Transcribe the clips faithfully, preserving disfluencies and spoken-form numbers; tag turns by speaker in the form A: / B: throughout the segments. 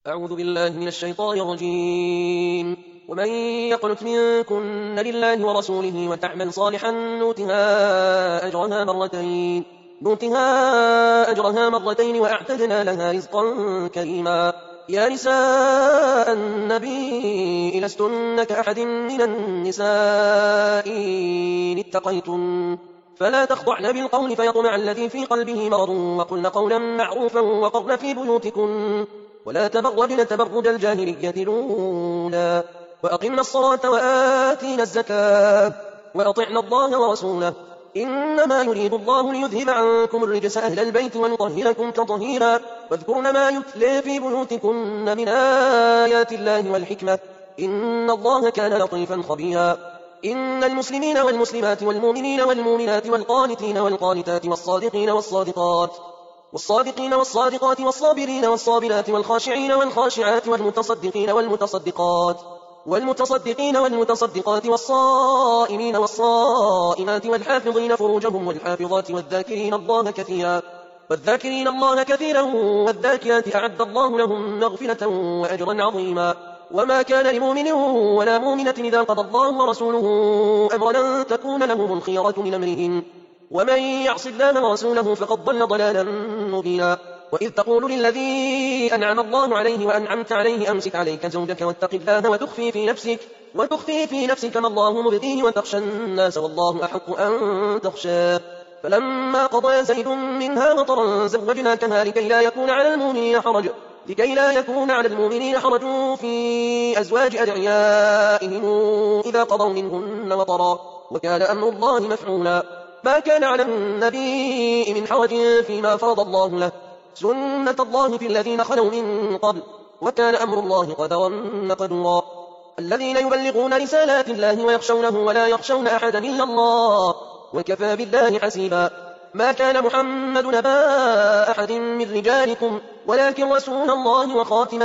A: أعوذ بالله من الشيطان الرجيم. ومن يقنت منكن لله ورسوله وتعمل صالحا نؤتها أجرها مرتين نؤتها أجرها مرتين وأعتدنا لها رزقا كريما. يا نساء النبي لستن كأحد من النساء إن اتقيتن فلا تخضعن بالقول فيطمع الذي في قلبه مرض وقلن قولا معروفا وقرن في بيوتكن ولا تبرجن تبرج الجاهلية الأولى وأقمنا الصلاة وآتينا الزكاة وأطعنا الله ورسوله إنما يريد الله ليذهب عنكم الرجس أهل البيت ويطهركم تطهيرا واذكرن ما يتلى في بيوتكن من آيات الله والحكمة إن الله كان لطيفا خبيرا. إن المسلمين والمسلمات والمؤمنين والمؤمنات والقانتين والقانتات والصادقين والصادقات والصادقين والصادقات والصابرين والصابرات والخاشعين والخاشعات والمتصدقين والمتصدقات والمتصدقين والمتصدقات والصائمين والصائمات والحافظين فروجهم والحافظات والذاكرين الله كثيرا والذاكرين الله كثيرا والذاكرات أعد الله لهم مغفرة وأجرا عظيما. وما كان لمؤمن ولا مؤمنة إذا قضى الله ورسوله أمرا أن تكون لهم الخيرة من أمرهم ومن يعص الله ورسوله فقد ضل ضلالا مبينا. وإذ تقول للذي أنعم الله عليه وأنعمت عليه أمسك عليك زوجك واتق الله وتخفي في نفسك وتخفي في نفسك ما الله مبديه وتخشى الناس والله أحق أن تخشاه فلما قضى زيد منها وطرا زوجناكها لكي لا يكون على المؤمنين حرج لكي لا يكون على المؤمنين حرج في أزواج أدعيائهم إذا قضوا منهن وطرا وكان أمر الله مفعولا. ما كان على النبي من حرج فيما فرض الله له سنة الله في الذين خلوا من قبل وكان أمر الله قدرا مقدورا. الذين يبلغون رسالات الله ويخشونه ولا يخشون أحدا إلا الله وكفى بالله حسيبا. ما كان محمد نبا أحد من رجالكم ولكن رسول الله وخاتم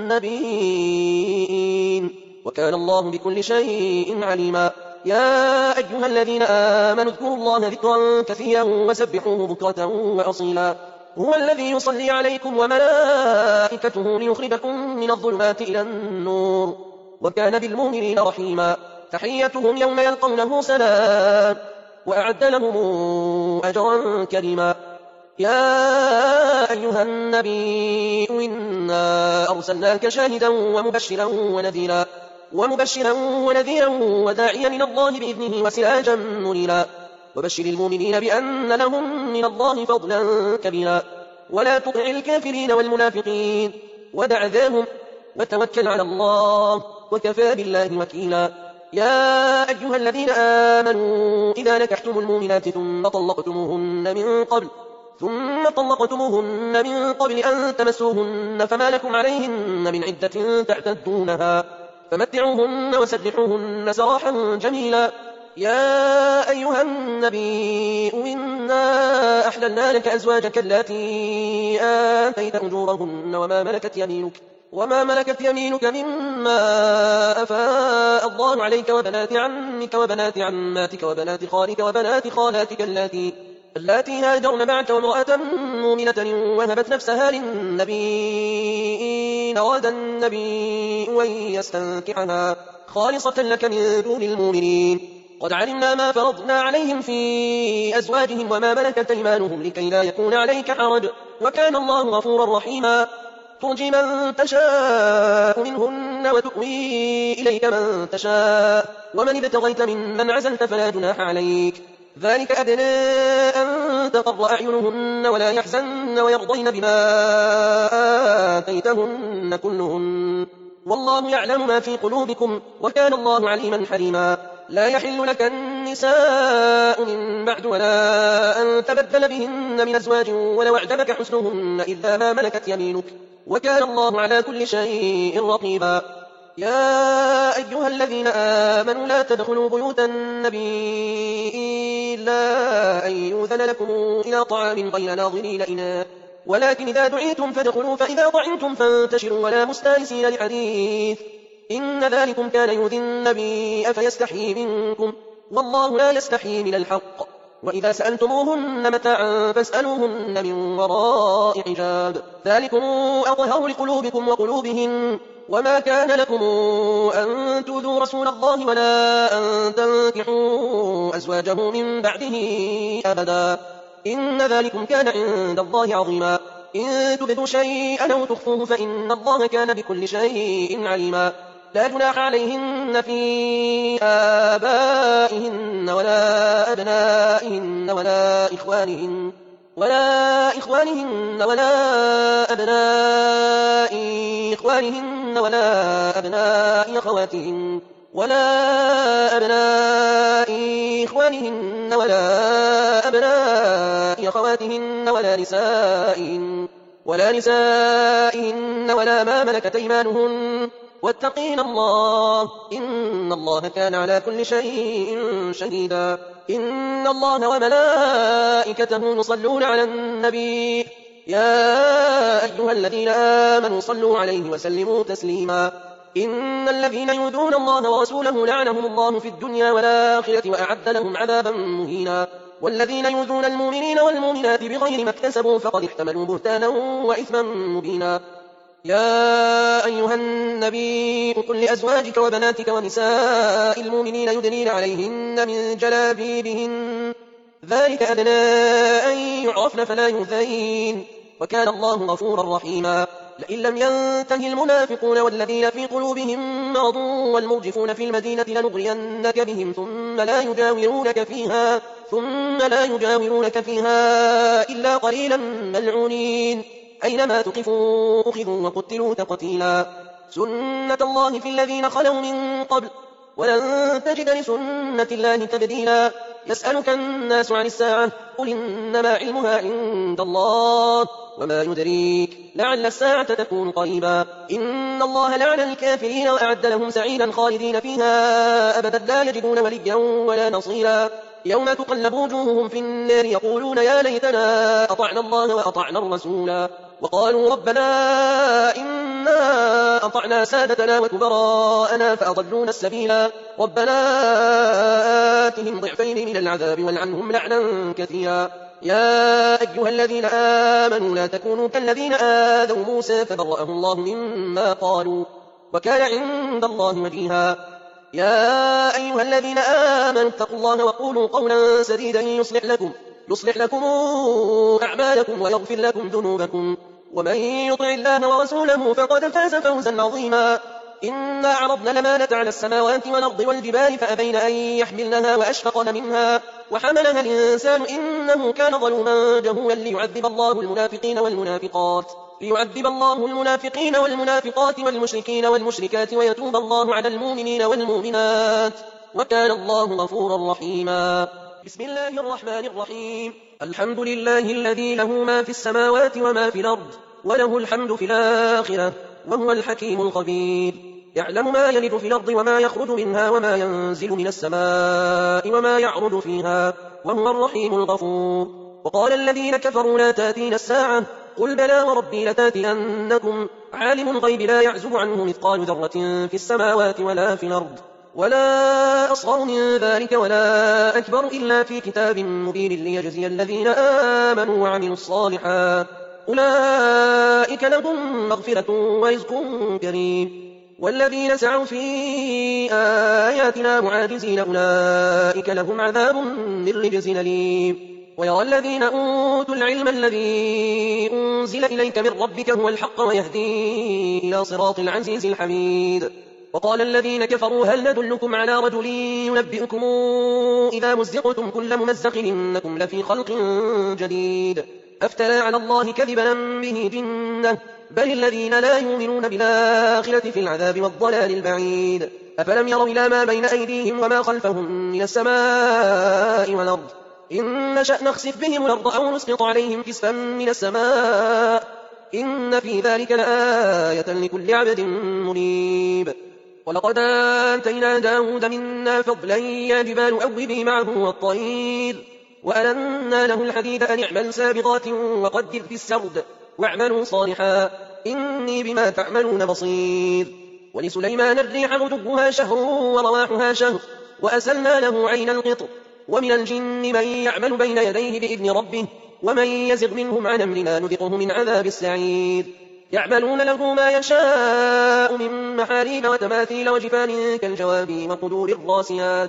A: النبيين وكان الله بكل شيء عليما. يا أيها الذين آمنوا اذكروا الله ذكرا كثيرا وسبحوه بكرة وأصيلا. هو الذي يصلي عليكم وملائكته ليخرجكم من الظلمات إلى النور وكان بالمؤمنين رحيما. تحيتهم يوم يلقونه سلام وأعد لهم أجرا كريما. يا أيها النبي إنا أرسلناك شاهدا ومبشرا ونذيرا ومبشرا ونذيرا وداعيا إلى الله بإذنه وسراجا منيرا وبشر المؤمنين بأن لهم من الله فضلا كبيرا. ولا تطع الكافرين والمنافقين ودع ذاهم وتوكل على الله وكفى بالله وكيلا. يا أيها الذين آمنوا إذا نكحتم المؤمنات ثم طلقتموهن من قبل ثم طلقتموهن من قبل أن تمسوهن فما لكم عليهن من عدة تعتدونها فمتعوهن وسرحوهن سراحا جميلا. يا أيها النبي إنا أحللنا لك أزواجك التي آتيت أجورهن وما ملكت يمينك وما ملكت يمينك مما أفاء الله عليك وبنات عمك وبنات عماتك وبنات خالك وبنات خالاتك اللاتي اللاتي هاجرن معك وامرأة مؤمنة وهبت نفسها للنبي إن أراد النبي أن يستنكحها خالصة لك من دون المؤمنين. قد علمنا ما فرضنا عليهم في أزواجهم وما ملكت أيمانهم لكي لا يكون عليك حرج وكان الله غفورا رحيما. ترجي من تشاء منهن وتؤوي إليك من تشاء ومن ابتغيت ممن عزلت فلا جناح عليك ذلك أدنى أن تقر أعينهن ولا يحزن ويرضين بما آتيتهن كلهن والله يعلم ما في قلوبكم وكان الله عليما حليما. لا يحل لك النساء من بعد ولا أن تبدل بهن من أزواج ولو أعجبك حسنهن إلا ما ملكت يمينك وكان الله على كل شيء رقيبا. يا أيها الذين آمنوا لا تدخلوا بيوت النبي إلا أن يؤذن لكم إلى طعام غير ناظرين إناه ولكن إذا دعيتم فادخلوا فإذا طعمتم فانتشروا ولا مستانسين لحديث إن ذلكم كان يؤذي النبي فيستحيي منكم والله لا يستحيي من الحق وإذا سألتموهن متاعا فاسألوهن من وراء حجاب ذلكم أطهر لقلوبكم وقلوبهن وما كان لكم أن تؤذوا رسول الله ولا أن تنكحوا أزواجه من بعده أبدا إن ذلكم كان عند الله عظيما إن تبدوا شيئا أو تخفوه فإن الله كان بكل شيء عليما لا جناح عليهن في آبائهن ولا أبنائهن ولا إخوانهن ولا إخوانهن ولا أبناء إخوانهن ولا أبناء أخواتهن ولا أبناء إخوانهن ولا أبناء أخواتهن ولا نسائهن ولا نسائهن ولا ما ملكت أيمانهن واتقين الله إن الله كان على كل شيء شهيدا إن الله وملائكته يصلون على النبي يا أيها الذين آمنوا صلوا عليه وسلموا تسليما إن الذين يؤذون الله ورسوله لعنهم الله في الدنيا والآخرة وأعد لهم عذابا مهينا والذين يؤذون المؤمنين والمؤمنات بغير ما اكتسبوا فقد احتملوا بهتانا وإثما مبينا يا أيها النبي قل لأزواجك وبناتك ونساء المؤمنين يدنين عليهن من جلابيبهن ذلك أدنى أن يعرفن فلا يؤذين وكان الله غفورا رحيما لئن لم ينته المنافقون والذين في قلوبهم مرض والمرجفون في المدينة لنغرينك بهم ثم لا يجاورونك فيها ثم لا يجاورونك فيها إلا قليلا ملعونين أينما تقفوا أخذوا وقتلوا تقتيلا سنة الله في الذين خلوا من قبل ولن تجد لسنة الله تبديلا يسألك الناس عن الساعة قل إنما علمها عند الله وما يدريك لعل الساعة تكون قريبا إن الله لعن الكافرين وأعد لهم سعيدا خالدين فيها أبدا لا يجدون وليا ولا نصيرا يوم تقلب وجوههم في النار يقولون يا ليتنا أطعنا الله وأطعنا الرسولا وقالوا ربنا إنا أطعنا سادتنا وكبراءنا فأضلونا السبيلا ربنا آتهم ضعفين من العذاب والعنهم لعنا كثيرا يا أيها الذين آمنوا لا تكونوا كالذين آذوا موسى فبرأه الله مما قالوا وكان عند الله وجيها يا أيها الذين آمنوا اتقوا الله وقولوا قولا سديدا يصلح لكم يصلح لكم أعمالكم ويغفر لكم ذنوبكم ومن يطع الله ورسوله فقد فاز فوزا عظيما إنا عرضنا الأمانة على السماوات والأرض والجبال فأبين أن يحملنها وأشفقن منها وحملها الإنسان إنه كان ظلوما جهولا ليعذب الله المنافقين والمنافقات ليعذب الله المنافقين والمنافقات والمشركين والمشركات ويتوب الله على المؤمنين والمؤمنات وكان الله غفورا رحيما بسم الله الرحمن الرحيم الحمد لله الذي له ما في السماوات وما في الأرض وله الحمد في الآخرة وهو الحكيم الخبير يعلم ما يلج في الأرض وما يخرج منها وما ينزل من السماء وما يعرج فيها وهو الرحيم الغفور وقال الذين كفروا لا تأتينا الساعة قل بلى وربي لتأتينكم عالم الغيب لا يعزب عنه مثقال ذرة في السماوات ولا في الأرض ولا أصغر من ذلك ولا أكبر إلا في كتاب مبين ليجزي الذين آمنوا وعملوا الصالحات أولئك لهم مغفرة ورزق كريم والذين سعوا في آياتنا معاجزين أولئك لهم عذاب من رجز أليم ويرى الذين أوتوا العلم الذي أنزل إليك من ربك هو الحق ويهدي إلى صراط العزيز الحميد وقال الذين كفروا هل ندلكم على رجل ينبئكم إذا مزقتم كل ممزق إنكم لفي خلق جديد أفترى على الله كذبا به جنة بل الذين لا يؤمنون بالآخرة في العذاب والضلال البعيد أفلم يروا إلى ما بين أيديهم وما خلفهم من السماء والأرض إن نشأ نخسف بهم الأرض أو نسقط عليهم كسفا من السماء إن في ذلك لآية لكل عبد منيب ولقد آتينا داود منا فضلا يا جبال أوبي معه والطير وألنا له الحديد أن اعمل سابغات وقدر في السرد واعملوا صالحا إني بما تعملون بصير ولسليمان الريح غدوها شهر ورواحها شهر وأسلنا له عين القطر ومن الجن من يعمل بين يديه بإذن ربه ومن يزغ منهم عن أمرنا نذقه من عذاب السعير يعملون له ما يشاء من محاريب وتماثيل وجفان كالجواب وقدور الراسيات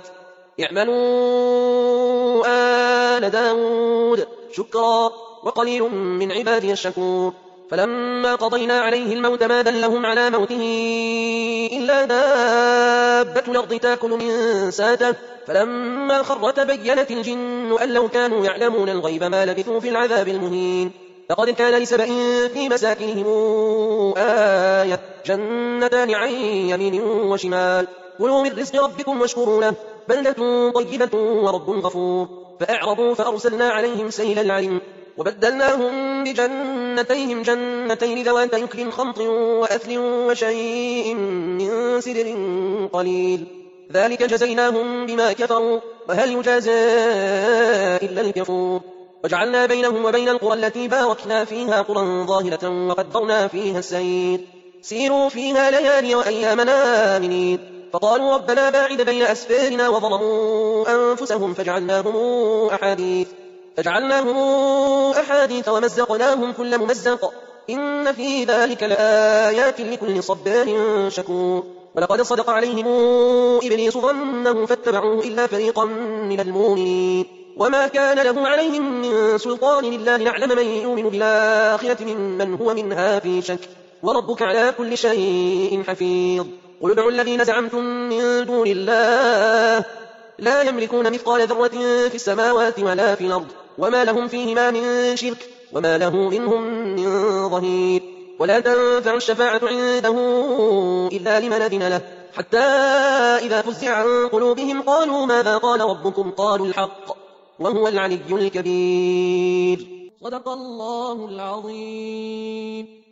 A: يعملوا آل داود شكرا وقليل من عبادي الشكور فلما قضينا عليه الموت ما دلهم على موته إلا دابة الأرض تأكل من ساته فلما خر تبينت الجن أن لو كانوا يعلمون الغيب ما لبثوا في العذاب المهين لقد كان لسبإ في مساكنهم آية جنتان عن يمين وشمال كلوا من رزق ربكم واشكروا له بلدة طيبة ورب غفور فأعرضوا فأرسلنا عليهم سيل العلم وبدلناهم بجنتيهم جنتين ذواتي أكل خمط وأثل وشيء من سدر قليل ذلك جزيناهم بما كفروا وهل يجازى إلا الكفور وجعلنا بينهم وبين القرى التي باركنا فيها قرى ظاهرة وقدرنا فيها السير سيروا فيها ليالي وأيامنا آمنين فقالوا ربنا باعد بين أسفارنا وظلموا أنفسهم فجعلناهم أحاديث فجعلناهم أحاديث ومزقناهم كل ممزق إن في ذلك لآيات لكل صبار شكور ولقد صدق عليهم إبليس ظنه فاتبعوه إلا فريقا من المؤمنين وما كان له عليهم من سلطان إلا لنعلم من يؤمن بالآخرة ممن هو منها في شك وربك على كل شيء حفيظ قل ادعوا الذين زعمتم من دون الله لا يملكون مثقال ذرة في السماوات ولا في الأرض وما لهم فيهما من شرك وما له منهم من ظهير ولا تنفع الشفاعة عنده إلا لمن أذن له حتى إذا فزع عن قلوبهم قالوا ماذا قال ربكم قالوا الحق وهو العلي الكبير صدق الله العظيم.